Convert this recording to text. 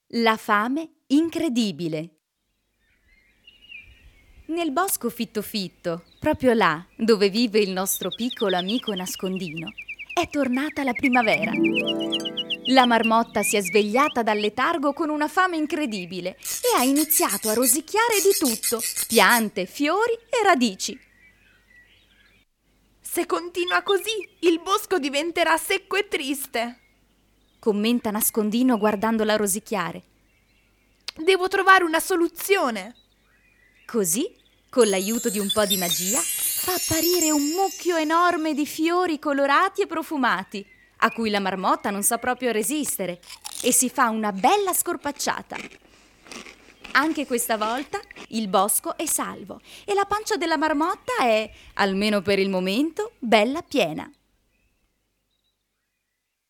La fame incredibile. Nel bosco fitto fitto, proprio là dove vive il nostro piccolo amico nascondino, è tornata la primavera. La marmotta si è svegliata dal letargo con una fame incredibile e ha iniziato a rosicchiare di tutto: piante, fiori e radici. Se continua così, il bosco diventerà secco e triste. Commenta nascondino guardandola rosicchiare. Devo trovare una soluzione. Così, con l'aiuto di un po' di magia, fa apparire un mucchio enorme di fiori colorati e profumati, a cui la marmotta non sa proprio resistere, e si fa una bella scorpacciata. Anche questa volta il bosco è salvo e la pancia della marmotta è, almeno per il momento, bella piena.